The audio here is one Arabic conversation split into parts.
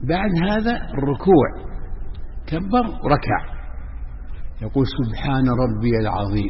بعد هذا الركوع كبر وركع، يقول سبحان ربي العظيم،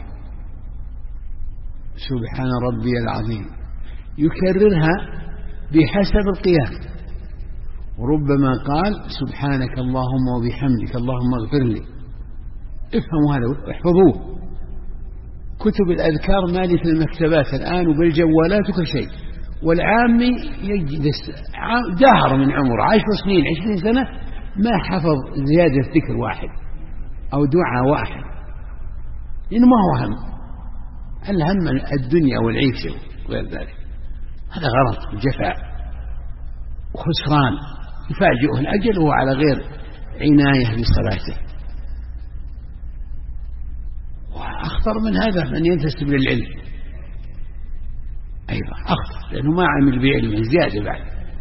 سبحان ربي العظيم، يكررها بحسب القيام. وربما قال سبحانك اللهم وبحمدك اللهم اغفر لي. افهموا هذا واحفظوه. كتب الأذكار مالية في المكتبات الآن وبالجوالات وكل شيء، والعامي يجلس دهر من عمره 10 سنين 20 سنة ما حفظ زيادة ذكر واحد أو دعاء واحد، لأنه ما هو هم. الهم الدنيا والعيشة وغير ذلك. هذا غلط وجفاء وخسران، يفاجئه الأجل وهو على غير عناية بصلاته. وأخطر من هذا من ينتسب للعلم أيضا أخطر، لأنه ما عمل بعلم زيادة بعد.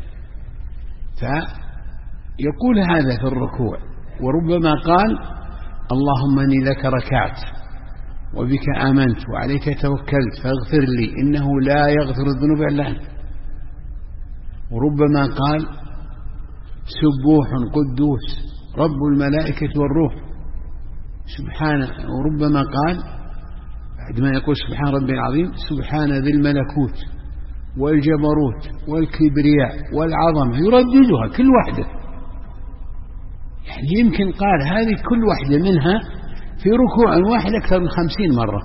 فيقول هذا في الركوع. وربما قال اللهم إني لك ركعت وبك آمنت وعليك توكلت فاغفر لي إنه لا يغفر الذنوب إلا أنت. وربما قال سبوح قدوس رب الملائكة والروح سبحانه. وربما قال بعد ما يقول سبحان ربي العظيم سبحان ذي الملكوت والجبروت والكبرياء والعظمة، يرددها كل واحدة. يعني يمكن قال هذه كل واحدة منها في ركوع واحد أكثر من 50 مرة.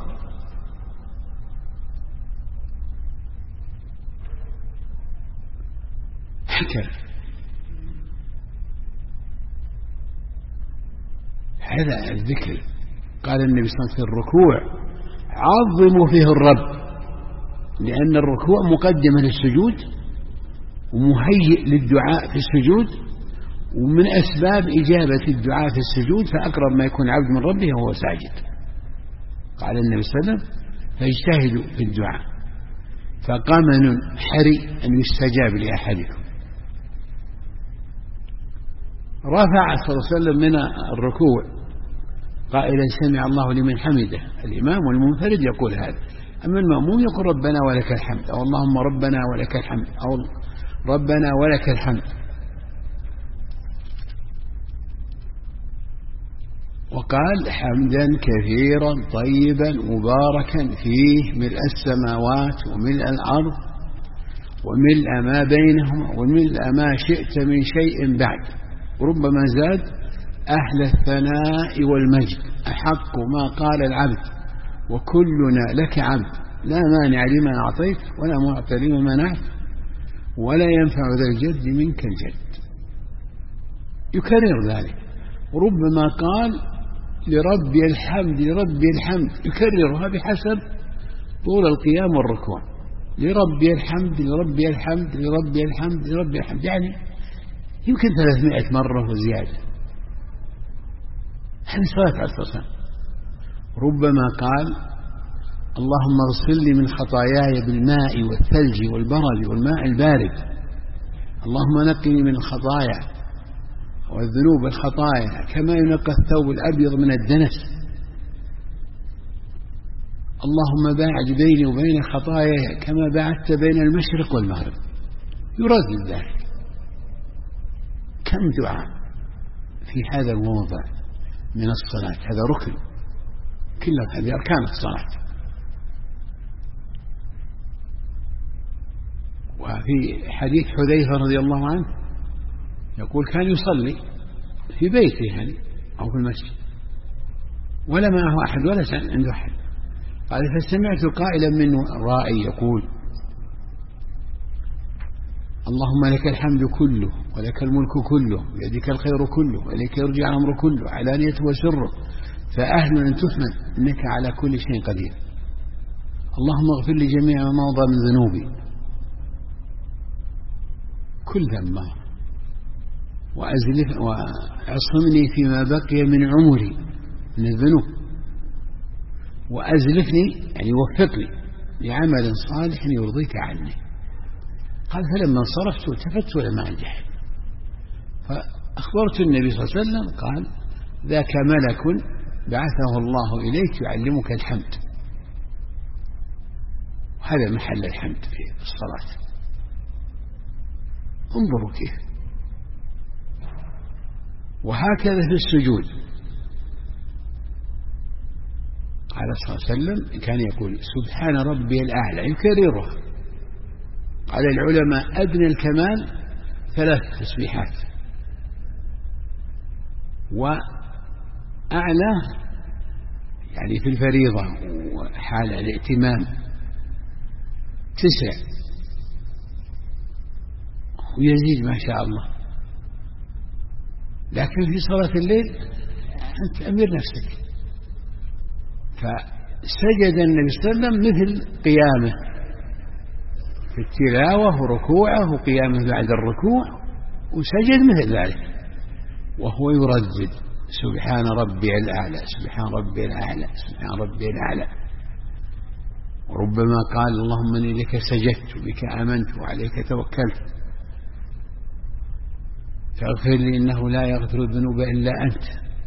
هكذا هذا الذكر. قال النبي صلى الله عليه وسلم في الركوع عظموا فيه الرب، لأن الركوع مقدمة للسجود ومهيئ للدعاء في السجود، ومن أسباب إجابة الدعاء في السجود فأقرب ما يكون عبد من ربه وهو ساجد. قال النبي صلى الله عليه وسلم فاجتهدوا في الدعاء فقمن حري أن يستجاب لأحدكم. رفع صلى الله عليه وسلم من الركوع قائلا سمع الله لمن حمده. الإمام والمنفرد يقول هذا، أما المأموم يقول ربنا ولك الحمد، أو اللهم ربنا ولك الحمد، أو ربنا ولك الحمد. وقال حمدا كثيرا طيبا مباركا فيه ملء السماوات وملء الأرض وملء ما بينهما وملء ما شئت من شيء بعد. وربما زاد أهل الثناء والمجد أحق ما قال العبد وكلنا لك عبد لا مانع لما أعطيت ولا معطي لما منعت ولا ينفع ذا الجد منك الجد. يكرر ذلك. وربما قال لربي الحمد لربي الحمد، يكررها بحسب طول القيام والركوع. لربي الحمد لربي الحمد لربي الحمد لربي الحمد، يعني يمكن 300 مرة وزيادة. هذه صلاة عليه الصلاة والسلام. ربما قال اللهم اغسل لي من خطاياي بالماء والثلج والبرد والماء البارد. اللهم نقني من الخطايا والذنوب الخطايا كما ينقى الثوب الأبيض من الدنس. اللهم باعد بيني وبين خطاياي كما باعدت بين المشرق والمغرب. يردد ذلك. كم دعاء في هذا الموضع من الصلاة، هذا ركن، كلها هذه أركان الصلاة. وفي حديث حذيفة رضي الله عنه يقول كان يصلي في بيته يعني أو في المسجد ولا معه أحد ولا عنده أحد. قال فسمعت قائلا منه رائي يقول اللهم لك الحمد كله ولك الملك كله بيدك الخير كله وإليك يرجع الأمر كله علانيته وسره فأهل أن تحمد إنك على كل شيء قدير. اللهم اغفر لي جميع ما مضى من ذنوبي كل ذنب وعصمني فيما بقي من عمري من الذنوب وأزلفني يعني وفقني لعمل صالح يرضيك عني. قال فلما انصرفت التفت ولم عندي أحد فأخبرت النبي صلى الله عليه وسلم قال ذاك ملك بعثه الله إليك يعلمك الحمد. وهذا محل الحمد في الصلاة. انظروا كيف وهكذا في السجود عليه الصلاة والسلام كان يقول سبحان ربي الأعلى يكررها. قال العلماء أدنى الكمال 3 تسبيحات، وأعلى يعني في الفريضة وحال الائتمام 9، ويزيد ما شاء الله. لكن في صلاة الليل أنت أمير نفسك. فسجد النبي صلى الله عليه وسلم مثل قيامه في التلاوة وركوعه وقيامه بعد الركوع، وسجد مثل ذلك وهو يردد سبحان ربي الأعلى سبحان ربي الأعلى سبحان ربي الأعلى. وربما قال اللهم إني لك سجدت بك آمنت وعليك توكلت فاغفر لي إنه لا يغفر الذنوب إلا أنت.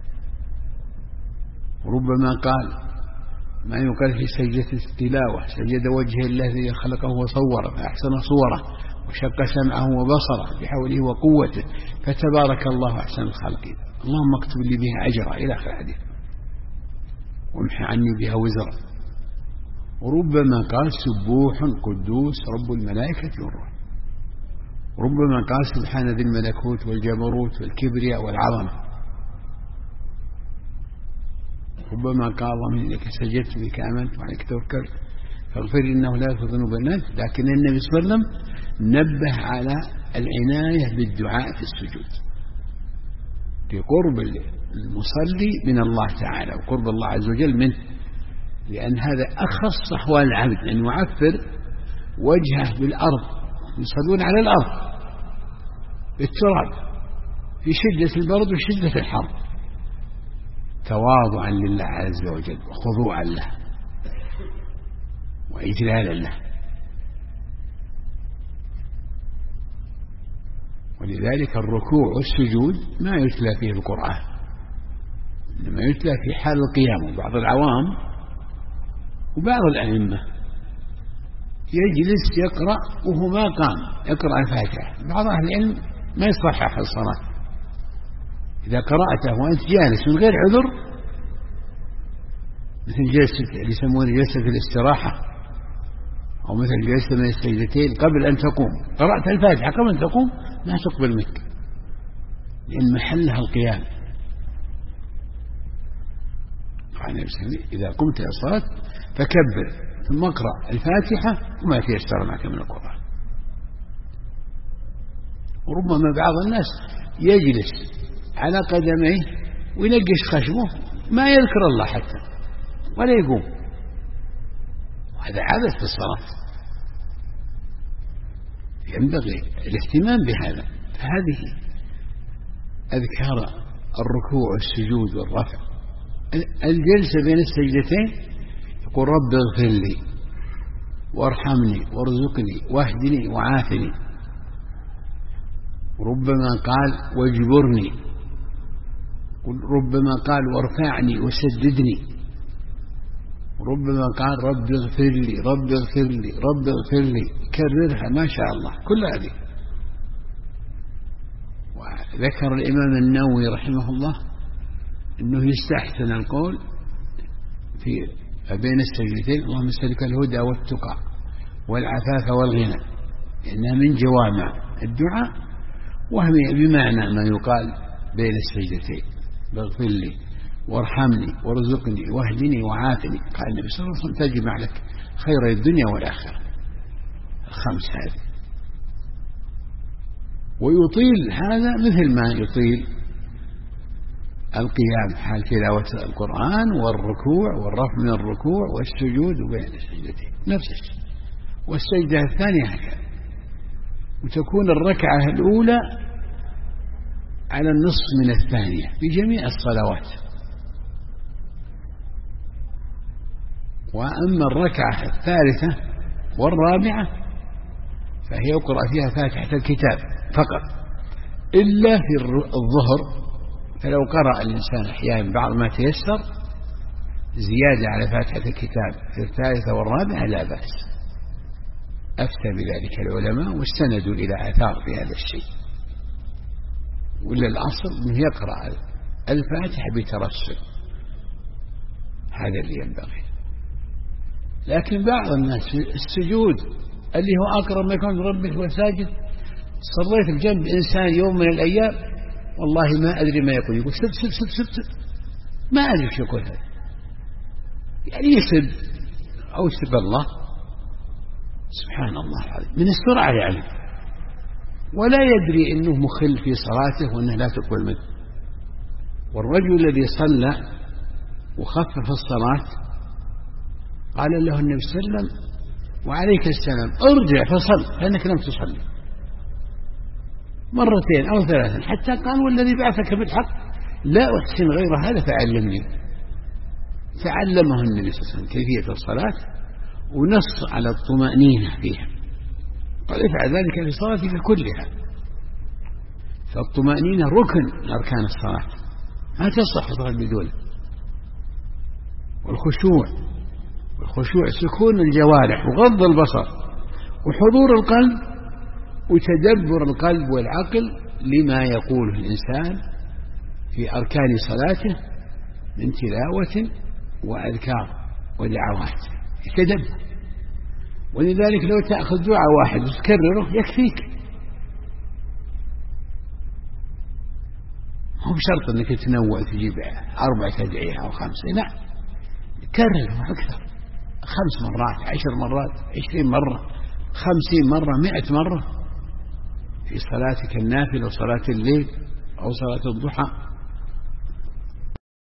وربما قال ما يقال في سجدة التلاوة سجد وجه الذي خلقه وصوره فأحسن صوره وشق سمعه وبصره بحوله وقوته فتبارك الله أحسن الخالقين اللهم اكتب لي بها أجرا إلى آخر الحديث وامح عني بها وزرا. وربما قال سبوح قدوس رب الملائكة والروح. ربما قال سبحان ذي الملكوت والجبروت والكبرياء والعظمة. ربما قال اللهم إنك سجدت بك آمنت وعليك توكلت فاغفر لي إنه لا يغفر ذنوب الناس. لكن النبي صلى الله عليه وسلم نبه على العناية بالدعاء في السجود لقرب المصلي من الله تعالى وقرب الله عز وجل منه، لأن هذا أخص أحوال العبد أن يعفر وجهه بالأرض. يصلون على الأرض بالتراب في شدة البرد وشدة الحر تواضعا لله عز وجل وخضوعا له وإجلالا له. ولذلك الركوع والسجود ما يتلى فيه القرآن، إنما يتلى في حال القيام. وبعض العوام وبعض الأئمة يجلس يقرأ وهو ما قام يقرأ الفاتحة. بعض أهل العلم ما يصحح الصلاة. إذا قرأته وأنت جالس من غير عذر مثل جلسة اللي يسمونه جلسة الاستراحة أو مثل جلسة من السجدتين قبل أن تقوم قرأت الفاتحة قبل أن تقوم ما تقبل منك لأن محلها القيام. قال إذا قمت إلى الصلاة فكبر ثم اقرأ الفاتحة وما تيسر معك من القرآن. وربما بعض الناس يجلس على قدميه وينقش خشمه ما يذكر الله حتى ولا يقوم، وهذا عبث في الصلاة. ينبغي الاهتمام بهذا. هذه أذكار الركوع والسجود والرفع. الجلسة بين السجدتين يقول رب اغفر لي وارحمني وارزقني واهدني وعافني. ربما قال واجبرني، ربما قال وارفعني وسددني، ربما قال رب اغفر لي رب اغفر لي رب اغفر لي. كررها ما شاء الله كل هذه. وذكر الإمام النووي رحمه الله أنه يستحسن القول في بين السجدتين اللهم اسألك الهدى والتقى والعفاف والغنى، لأنها من جوامع الدعاء وهي بمعنى ما يقال بين السجدتين اغفر لي وارحمني وارزقني واهدني وعافني. قال النبي صلى الله عليه وسلم تجمع لك خير الدنيا والآخرة. الخمس هذه. ويطيل هذا مثل ما يطيل القيام حال تلاوة القرآن والركوع والرفع من الركوع والسجود بين السجدتين نفس الشيء. والسجدة الثانية هكذا. وتكون الركعة الأولى على النصف من الثانية في جميع الصلوات. وأما الركعة الثالثة والرابعة فهي يقرأ فيها فاتحة الكتاب فقط، إلا في الظهر فلو قرأ الإنسان أحيانا بعض ما تيسر زيادة على فاتحة الكتاب في الثالثة والرابعة لا بأس. أفتى بذلك العلماء واستندوا إلى آثار في هذا الشيء. ولا الأصل أنه يقرأ الفاتحة بترسل، هذا اللي ينبغي. لكن بعض الناس في السجود اللي هو أقرب ما يكون ربك وساجد، صليت بجنب إنسان يوم من الأيام والله ما أدري ما يقول سب سب سب سب سب، ما أدري شو يقول هذا، يعني يسب أو يسب الله، سبحان الله العظيم، من السرعة يعني، ولا يدري أنه مخل في صلاته وأنه لا تقبل منه. والرجل الذي صلى وخفف الصلاة قال له النبي صلى الله عليه وسلم وعليك السلام ارجع فصل فإنك لم تصلي، مرتين أو ثلاثا، حتى قال والذي بعثك بالحق لا أحسن غير هذا فعلمني. فعلمه النبي صلى الله عليه وسلم كيفية الصلاة ونص على الطمأنينة فيها، قال افعل ذلك في صلاتك كلها. فالطمأنينة ركن من أركان الصلاة، ما تصح الصلاة بدونه. والخشوع سكون الجوارح وغض البصر وحضور القلب وتدبر القلب والعقل لما يقوله الإنسان في أركان صلاته من تلاوة وأذكار ودعوات، يتدبر. ولذلك لو تأخذ دعاء واحد وتكرره يكفيك، هو بشرط أنك تنوع تجيب 4 أدعية أو 5، لا، كرره أكثر، 5 مرات 10 مرات 20 مرة 50 مرة 100 مرة في صلاتك النافلة وصلاة الليل أو صلاة الضحى.